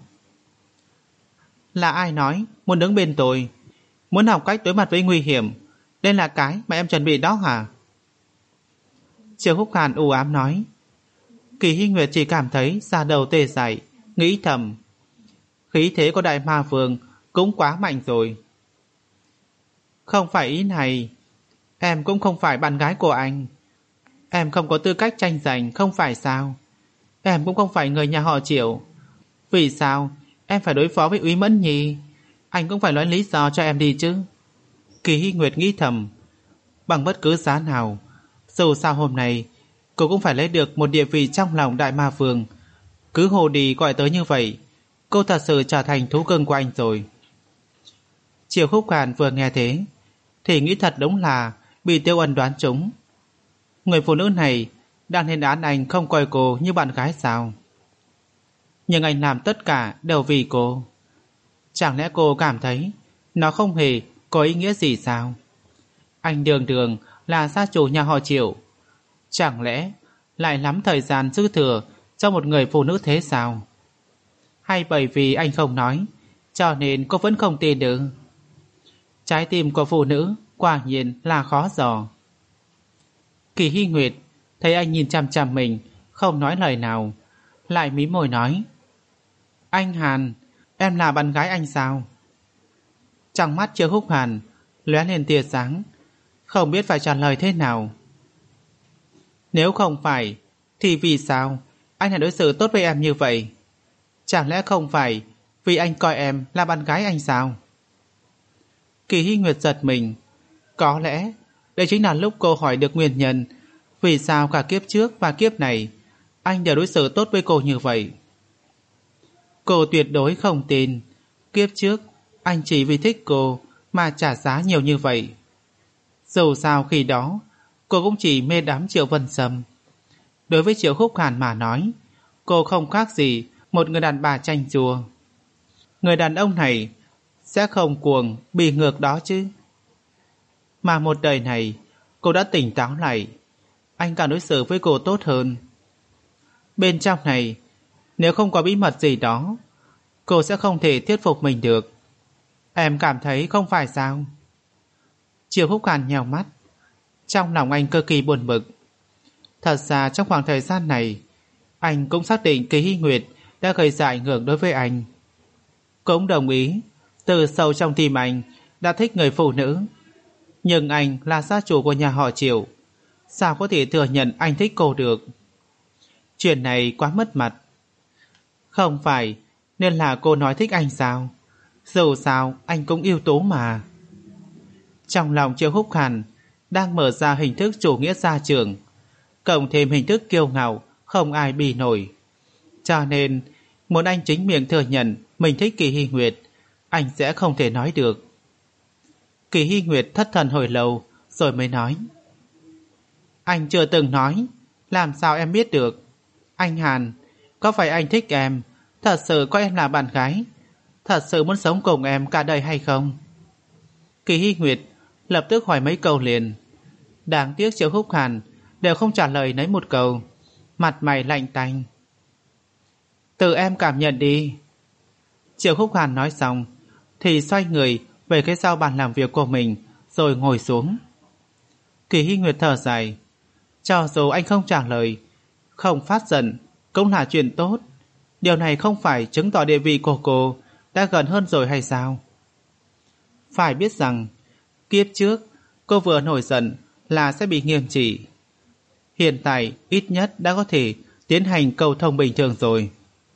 Là ai nói muốn đứng bên tôi, muốn học cách đối mặt với nguy hiểm? Đây là cái mà em chuẩn bị đó hả? Triệu Húc Hàn u ám nói. Kỳ Hy Nguyệt chỉ cảm thấy da đầu tê dại, nghĩ thầm, khí thế của Đại Ma Vương cũng quá mạnh rồi. Không phải ý này, em cũng không phải bạn gái của anh, em không có tư cách tranh giành, không phải sao? Em cũng không phải người nhà họ Triệu, vì sao em phải đối phó với Úy Mẫn Nhi? Anh cũng phải nói lý do cho em đi chứ. Kỳ Hy Nguyệt nghĩ thầm, bằng bất cứ giá nào, dù sao hôm nay cô cũng phải lấy được một địa vị trong lòng Đại Ma Vương Cứ hồ đi gọi tới như vậy, cô thật sự trở thành thú cưng của anh rồi. Triệu Khúc Hàn vừa nghe thế thì nghĩ thật đúng là bị Tiêu Ân đoán trúng. Người phụ nữ này đang lên án anh không coi cô như bạn gái sao? Nhưng anh làm tất cả đều vì cô. Chẳng lẽ cô cảm thấy nó không hề có ý nghĩa gì sao? Anh đường đường là gia chủ nhà họ Triệu, chẳng lẽ lại lắm thời gian dư thừa cho một người phụ nữ thế sao? Hay bởi vì anh không nói cho nên cô vẫn không tin được? Trái tim của phụ nữ quả nhiên là khó dò. Kỳ Hy Nguyệt thấy anh nhìn chằm chằm mình, không nói lời nào, lại mím môi nói: Anh Hàn, em là bạn gái anh sao? Trong mắt Triệu Húc Hàn lóe lên tia sáng, không biết phải trả lời thế nào. Nếu không phải thì vì sao anh lại đối xử tốt với em như vậy? Chẳng lẽ không phải vì anh coi em là bạn gái anh sao? Kỳ Hy Nguyệt giật mình. Có lẽ đây chính là lúc cô hỏi được nguyên nhân vì sao cả kiếp trước và kiếp này anh đều đối xử tốt với cô như vậy. Cô tuyệt đối không tin kiếp trước anh chỉ vì thích cô mà trả giá nhiều như vậy. Dù sao khi đó cô cũng chỉ mê đắm Triệu Vân Sâm. Đối với Triệu Khúc Hàn mà nói, cô không khác gì một người đàn bà chanh chua. Người đàn ông này sẽ không cuồng bị ngược đó chứ. Mà một đời này cô đã tỉnh táo lại, anh càng đối xử với cô tốt hơn. Bên trong này nếu không có bí mật gì đó, cô sẽ không thể thuyết phục mình được. Em cảm thấy không phải sao? Triệu Húc Hàn nhèo mắt. Trong lòng anh cực kỳ buồn bực. Thật ra trong khoảng thời gian này anh cũng xác định Kỳ Hy Nguyệt đã gây ra ảnh hưởng đối với anh. Cũng đồng ý từ sâu trong tim anh đã thích người phụ nữ. Nhưng anh là gia chủ của nhà họ Triệu, sao có thể thừa nhận anh thích cô được? Chuyện này quá mất mặt. Không phải nên là cô nói thích anh sao? Dù sao anh cũng ưu tú mà. Trong lòng Triệu Húc Hàn đang mở ra hình thức chủ nghĩa gia trưởng, cộng thêm hình thức kiêu ngạo không ai bì nổi. Cho nên muốn anh chính miệng thừa nhận mình thích Kỳ Hy Nguyệt, anh sẽ không thể nói được. Kỳ Hy Nguyệt thất thần hồi lâu rồi mới nói: Anh chưa từng nói, làm sao em biết được? Anh Hàn, có phải anh thích em, thật sự coi em là bạn gái, thật sự muốn sống cùng em cả đời hay không? Kỳ Hy Nguyệt lập tức hỏi mấy câu liền. Đáng tiếc Triệu Húc Hàn đều không trả lời lấy một câu, mặt mày lạnh tanh. Tự em cảm nhận đi. Triệu Húc Hàn nói xong thì xoay người về cái sau bàn làm việc của mình rồi ngồi xuống. Kỳ Hy Nguyệt thở dài. Cho dù anh không trả lời, không phát giận cũng là chuyện tốt. Điều này không phải chứng tỏ địa vị của cô đã gần hơn rồi hay sao? Phải biết rằng kiếp trước cô vừa nổi giận là sẽ bị nghiêm trị. Hiện tại ít nhất đã có thể tiến hành cầu thông bình thường rồi.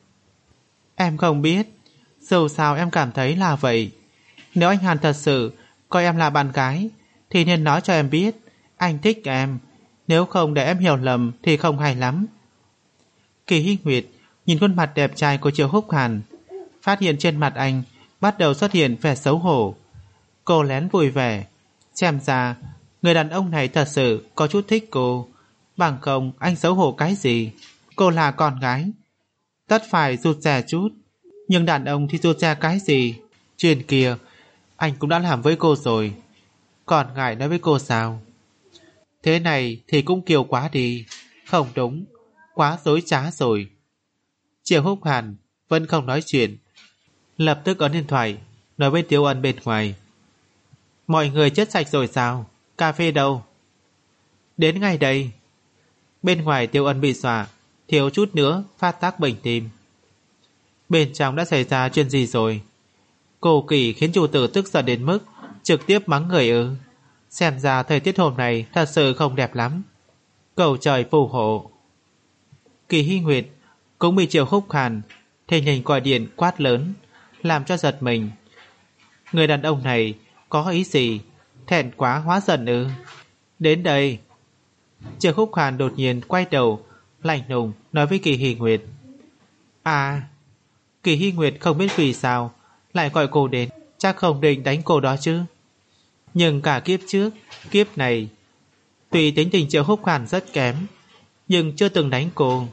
Em không biết, dù sao em cảm thấy là vậy. Nếu anh Hàn thật sự coi em là bạn gái thì nên nói cho em biết anh thích em, nếu không để em hiểu lầm thì không hay lắm. Kỳ Hy Nguyệt nhìn khuôn mặt đẹp trai của Triệu Húc Hàn, phát hiện trên mặt anh bắt đầu xuất hiện vẻ xấu hổ. Cô lén vui vẻ, xem ra người đàn ông này thật sự có chút thích cô, bằng không anh xấu hổ cái gì? Cô là con gái, tất phải rụt rè chút, nhưng đàn ông thì rụt rè cái gì? Chuyện kia anh cũng đã làm với cô rồi, còn ngại nói với cô sao? Thế này thì cũng kiêu quá đi. Không đúng, quá dối trá rồi. Triệu Húc Hàn vẫn không nói chuyện, lập tức ấn điện thoại nói với Tiêu Ân bên ngoài. Mọi người chết sạch rồi sao? Cà phê đâu? Đến ngay đây. Bên ngoài Tiêu Ân bị dọa, thiếu chút nữa phát tác bệnh tim. Bên trong đã xảy ra chuyện gì rồi? Cô Kỳ khiến chủ tử tức giận đến mức trực tiếp mắng người ư? Xem ra thời tiết hôm nay thật sự không đẹp lắm. Cầu trời phù hộ. Kỳ Hy Nguyệt cũng bị Triệu Húc Hàn thế nhanh gọi điện quát lớn, làm cho giật mình. Người đàn ông này có ý gì? Thẹn quá hóa giận ư? Đến đây. Triệu Húc Hàn đột nhiên quay đầu lạnh lùng nói với Kỳ Hy Nguyệt. À, Kỳ Hy Nguyệt không biết vì sao lại gọi cô đến, chắc không định đánh cô đó chứ. Nhưng cả kiếp trước, kiếp này, tuy tính tình Triệu Húc Hàn rất kém, nhưng chưa từng đánh cô.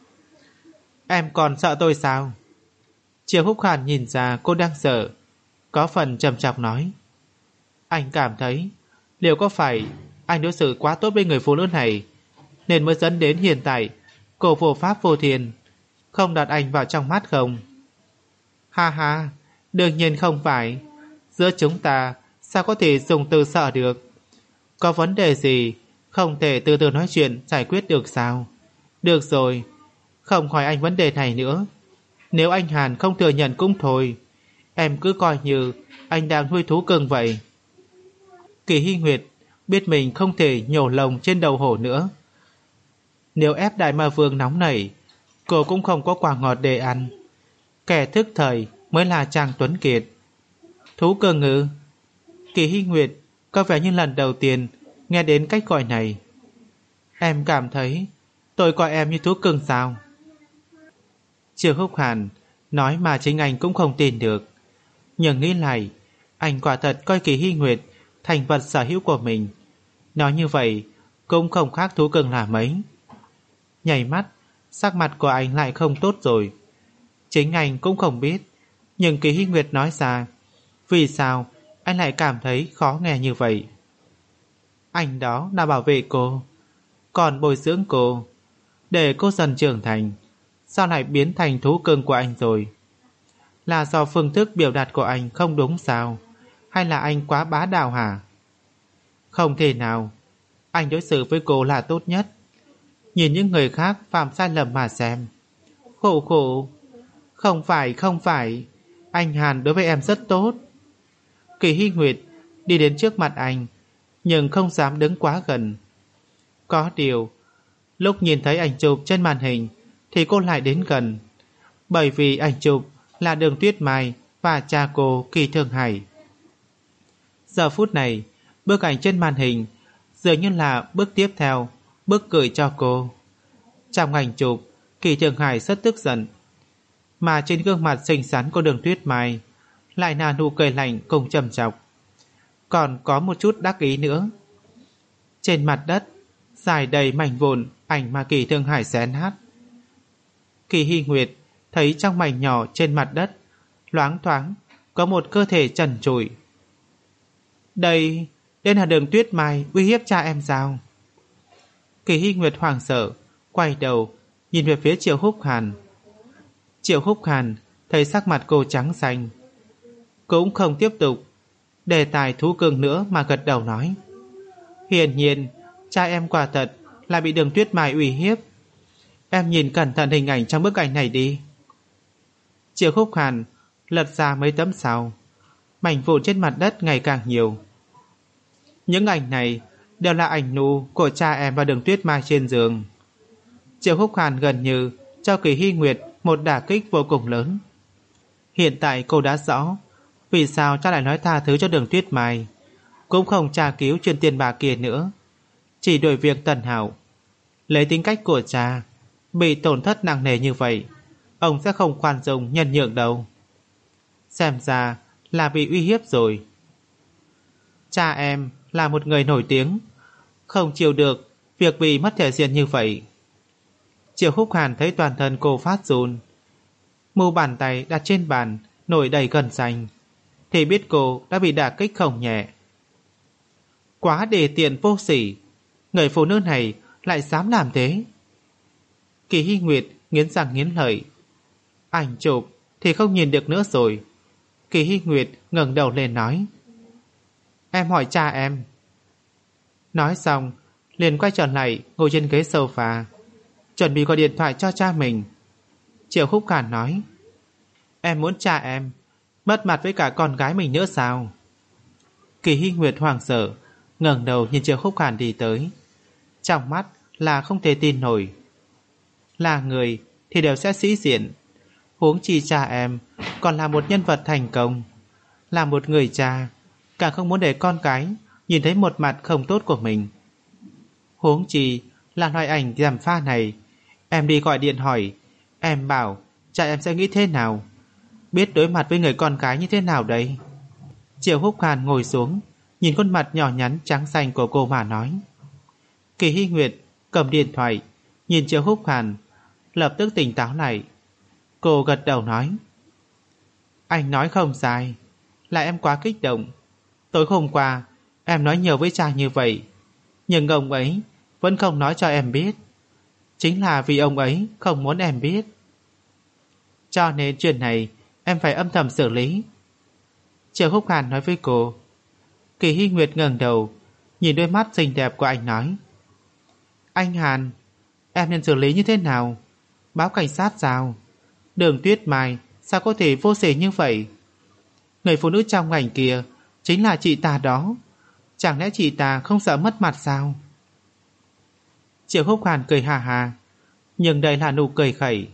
Em còn sợ tôi sao? Triệu Húc Hàn nhìn ra cô đang sợ, có phần trầm trọng nói. Anh cảm thấy liệu có phải anh đối xử quá tốt với người phụ nữ này nên mới dẫn đến hiện tại cô vô pháp vô thiên, không đặt anh vào trong mắt không? Ha ha, đương nhiên không phải. Giữa chúng ta sao có thể dùng từ sợ được? Có vấn đề gì không thể từ từ nói chuyện giải quyết được sao? Được rồi, không hỏi anh vấn đề này nữa. Nếu anh Hàn không thừa nhận cũng thôi, em cứ coi như anh đang nuôi thú cưng vậy. Kỳ Hy Nguyệt biết mình không thể nhổ lồng trên đầu hổ nữa. Nếu ép Đại Ma Vương nóng nảy, cô cũng không có quả ngọt để ăn. Kẻ thức thời mới là Trang Tuấn Kiệt. Thú cưng ư? Kỳ Hy Nguyệt có vẻ như lần đầu tiên nghe đến cách gọi này. Em cảm thấy tôi coi em như thú cưng sao? Triệu Húc Hàn nói mà chính anh cũng không tin được. Nhưng nghĩ lại, anh quả thật coi Kỳ Hy Nguyệt thành vật sở hữu của mình. Nói như vậy cũng không khác thú cưng là mấy. Nhảy mắt, sắc mặt của anh lại không tốt rồi. Chính anh cũng không biết, nhưng Kỳ Hy Nguyệt nói ra, vì sao anh lại cảm thấy khó nghe như vậy? Anh đó là bảo vệ cô, còn bồi dưỡng cô, để cô dần trưởng thành. Sao lại biến thành thú cưng của anh rồi? Là do phương thức biểu đạt của anh không đúng sao? Hay là anh quá bá đạo hả? Không thể nào. Anh đối xử với cô là tốt nhất. Nhìn những người khác phạm sai lầm mà xem. Khổ khổ. Không phải, không phải. Anh Hàn đối với em rất tốt. Kỳ Hy Nguyệt đi đến trước mặt anh, nhưng không dám đứng quá gần. Có điều, lúc nhìn thấy ảnh chụp trên màn hình thì cô lại đến gần. Bởi vì ảnh chụp là Đường Tuyết Mai và cha cô Kỳ Thương Hải. Giờ phút này, bức ảnh trên màn hình dường như là bước tiếp theo, bước gửi cho cô. Trong ảnh chụp, Kỳ Thương Hải rất tức giận, mà trên gương mặt xinh xắn của Đường Tuyết Mai lại là nụ cười lạnh cùng trầm chọc, còn có một chút đắc ý nữa. Trên mặt đất dài đầy mảnh vụn ảnh mà Kỳ Thương Hải xé nát. Kỳ Hy Nguyệt thấy trong mảnh nhỏ trên mặt đất loáng thoáng có một cơ thể trần trụi. Đây, đây là Đường Tuyết Mai uy hiếp cha em sao? Kỳ Hy Nguyệt hoảng sợ, quay đầu nhìn về phía Triệu Húc Hàn. Triệu Húc Hàn thấy sắc mặt cô trắng xanh, cũng không tiếp tục đề tài thú cưng nữa mà gật đầu nói. Hiển nhiên, cha em quả thật là bị Đường Tuyết Mai uy hiếp. Em nhìn cẩn thận hình ảnh trong bức ảnh này đi. Triệu Húc Hàn lật ra mấy tấm sau, mảnh vụn trên mặt đất ngày càng nhiều. Những ảnh này đều là ảnh nụ của cha em và Đường Tuyết Mai trên giường. Triệu Húc Hàn gần như cho Kỳ Hy Nguyệt một đả kích vô cùng lớn. Hiện tại cô đã rõ vì sao cha lại nói tha thứ cho Đường Tuyết Mai, cũng không tra cứu chuyện tiền bạc kia nữa, chỉ đổi việc Tần Hạo. Lấy tính cách của cha, bị tổn thất nặng nề như vậy, ông sẽ không khoan dung nhân nhượng đâu. Xem ra là bị uy hiếp rồi. Cha em là một người nổi tiếng, không chịu được việc bị mất thể diện như vậy. Triệu Húc Hàn thấy toàn thân cô phát run, mu bàn tay đặt trên bàn nổi đầy gân xanh, thì biết cô đã bị đả kích không nhẹ. Quá đề tiện vô sỉ, người phụ nữ này lại dám làm thế. Kỳ Hy Nguyệt nghiến răng nghiến lợi. Ảnh chụp thì không nhìn được nữa rồi. Kỳ Hy Nguyệt ngẩng đầu lên nói, em hỏi cha em. Nói xong liền quay trở lại ngồi trên ghế sofa, chuẩn bị gọi điện thoại cho cha mình. Triệu Húc Hàn nói, em muốn cha em mất mặt với cả con gái mình nữa sao? Kỳ Hy Nguyệt hoảng sợ ngẩng đầu nhìn Triệu Húc Hàn đi tới, trong mắt là không thể tin nổi. Là người thì đều sẽ sĩ diện, huống chi cha em còn là một nhân vật thành công, là một người cha, càng không muốn để con cái nhìn thấy một mặt không tốt của mình. Huống chi là loại ảnh gièm pha này, em đi gọi điện hỏi, em bảo cha em sẽ nghĩ thế nào? Biết đối mặt với người con gái như thế nào đây? Triệu Húc Hàn ngồi xuống, nhìn khuôn mặt nhỏ nhắn trắng xanh của cô mà nói. Kỳ Hy Nguyệt cầm điện thoại, nhìn Triệu Húc Hàn, lập tức tỉnh táo lại. Cô gật đầu nói, anh nói không sai, là em quá kích động. Tối hôm qua em nói nhiều với cha như vậy, nhưng ông ấy vẫn không nói cho em biết. Chính là vì ông ấy không muốn em biết, cho nên chuyện này em phải âm thầm xử lý. Triệu Húc Hàn nói với cô. Kỳ Hy Nguyệt ngẩng đầu, nhìn đôi mắt xinh đẹp của anh nói, anh Hàn, em nên xử lý như thế nào? Báo cảnh sát sao? Đường Tuyết Mai sao có thể vô sỉ như vậy? Người phụ nữ trong ảnh kia chính là chị ta đó, chẳng lẽ chị ta không sợ mất mặt sao? Triệu Húc Hàn cười hà hà, nhưng đây là nụ cười khẩy.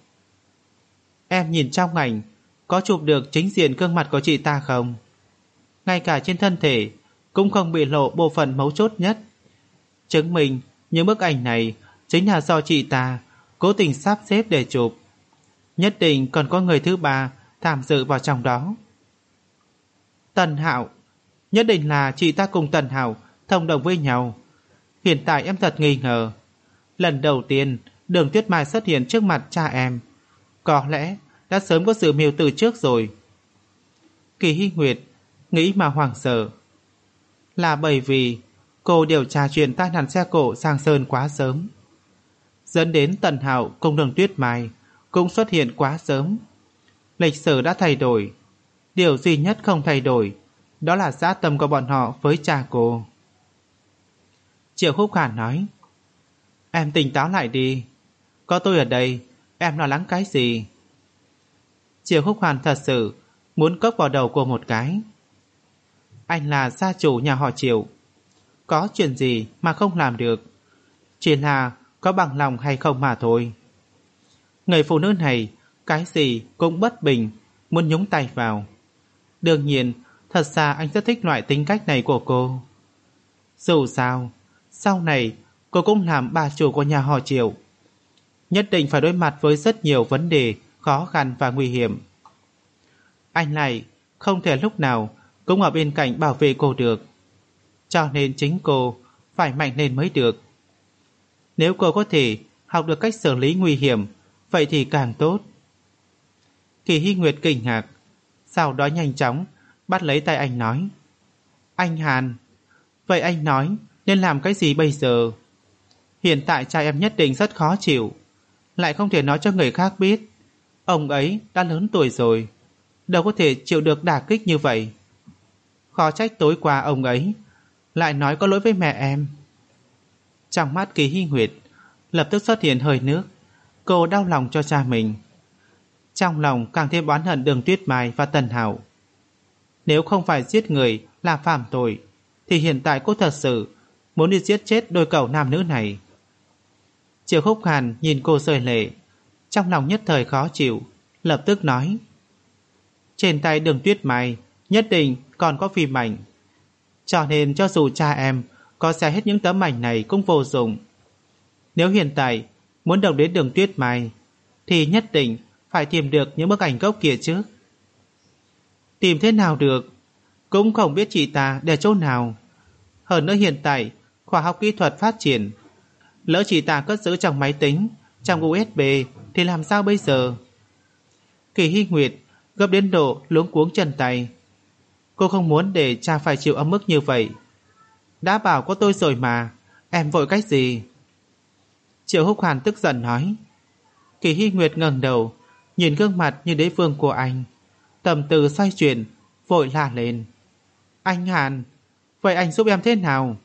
Em nhìn trong ảnh có chụp được chính diện gương mặt của chị ta không? Ngay cả trên thân thể cũng không bị lộ bộ phận mấu chốt nhất, chứng minh những bức ảnh này chính là do chị ta cố tình sắp xếp để chụp. Nhất định còn có người thứ ba tham dự vào trong đó. Tần Hạo, nhất định là chị ta cùng Tần Hạo thông đồng với nhau. Hiện tại em thật nghi ngờ, lần đầu tiên Đường Tuyết Mai xuất hiện trước mặt cha em, có lẽ đã sớm có sự mưu từ trước rồi. Kỳ Hy Nguyệt nghĩ mà hoảng sợ. Là bởi vì cô điều tra chuyện tai nạn xe cộ Giang Sơn quá sớm, dẫn đến Tần Hạo cùng Đường Tuyết Mai cũng xuất hiện quá sớm. Lịch sử đã thay đổi, điều duy nhất không thay đổi đó là dã tâm của bọn họ với cha cô. Triệu Húc Hàn nói, em tỉnh táo lại đi, có tôi ở đây, em lo lắng cái gì? Triệu Húc Hàn thật sự muốn cốc vào đầu cô một cái. Anh là gia chủ nhà họ Triệu, có chuyện gì mà không làm được, chỉ là có bằng lòng hay không mà thôi. Người phụ nữ này cái gì cũng bất bình, muốn nhúng tay vào. Đương nhiên, thật ra anh rất thích loại tính cách này của cô. Dù sao, sau này cô cũng làm bà chủ của nhà họ Triệu, nhất định phải đối mặt với rất nhiều vấn đề khó khăn và nguy hiểm. Anh này không thể lúc nào cũng ở bên cạnh bảo vệ cô được, cho nên chính cô phải mạnh lên mới được. Nếu cô có thể học được cách xử lý nguy hiểm, vậy thì càng tốt. Kỳ Hy Nguyệt kinh ngạc, sau đó nhanh chóng bắt lấy tay anh nói, anh Hàn, vậy anh nói nên làm cái gì bây giờ? Hiện tại cha em nhất định rất khó chịu, lại không thể nói cho người khác biết. Ông ấy đã lớn tuổi rồi, đâu có thể chịu được đả kích như vậy. Khó trách tối qua ông ấy lại nói có lỗi với mẹ em. Trong mắt Kỳ Hy Nguyệt lập tức xuất hiện hơi nước. Cô đau lòng cho cha mình, trong lòng càng thêm oán hận Đường Tuyết Mai và Tần Hạo. Nếu không phải giết người là phạm tội, thì hiện tại cô thật sự muốn đi giết chết đôi cậu nam nữ này. Triệu Húc Hàn nhìn cô rơi lệ, trong lòng nhất thời khó chịu, lập tức nói, trên tay Đường Tuyết Mai nhất định còn có phim ảnh, cho nên cho dù cha em có xé hết những tấm ảnh này cũng vô dụng. Nếu hiện tại muốn động đến Đường Tuyết Mai thì nhất định phải tìm được những bức ảnh gốc kia trước. Tìm thế nào được, cũng không biết chị ta để chỗ nào. Hơn nữa hiện tại khoa học kỹ thuật phát triển, lỡ chị ta cất giữ trong máy tính, trong u ét bê thì làm sao bây giờ? Kỳ Hy Nguyệt gấp đến độ luống cuống chân tay. Cô không muốn để cha phải chịu ấm ức như vậy. Đã bảo có tôi rồi mà, em vội cách gì? Triệu Húc Hàn tức giận nói. Kỳ Hy Nguyệt ngẩng đầu, nhìn gương mặt như đế vương của anh, tâm tư xoay chuyển, vội la lên. Anh Hàn, vậy anh giúp em thế nào?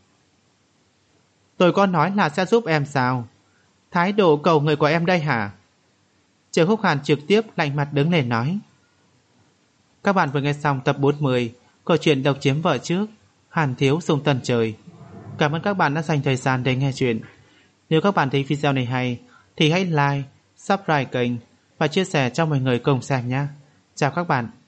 Tôi có nói là sẽ giúp em sao? Thái độ cầu người của em đây hả? Triệu Húc Hàn trực tiếp lạnh mặt đứng lên nói. Các bạn vừa nghe xong tập bốn mươi câu chuyện Độc Chiếm Vợ Trước, Hàn Thiếu Sung Tần Trời. Cảm ơn các bạn đã dành thời gian để nghe chuyện. Nếu các bạn thấy video này hay thì hãy like, subscribe kênh và chia sẻ cho mọi người cùng xem nhé. Chào các bạn.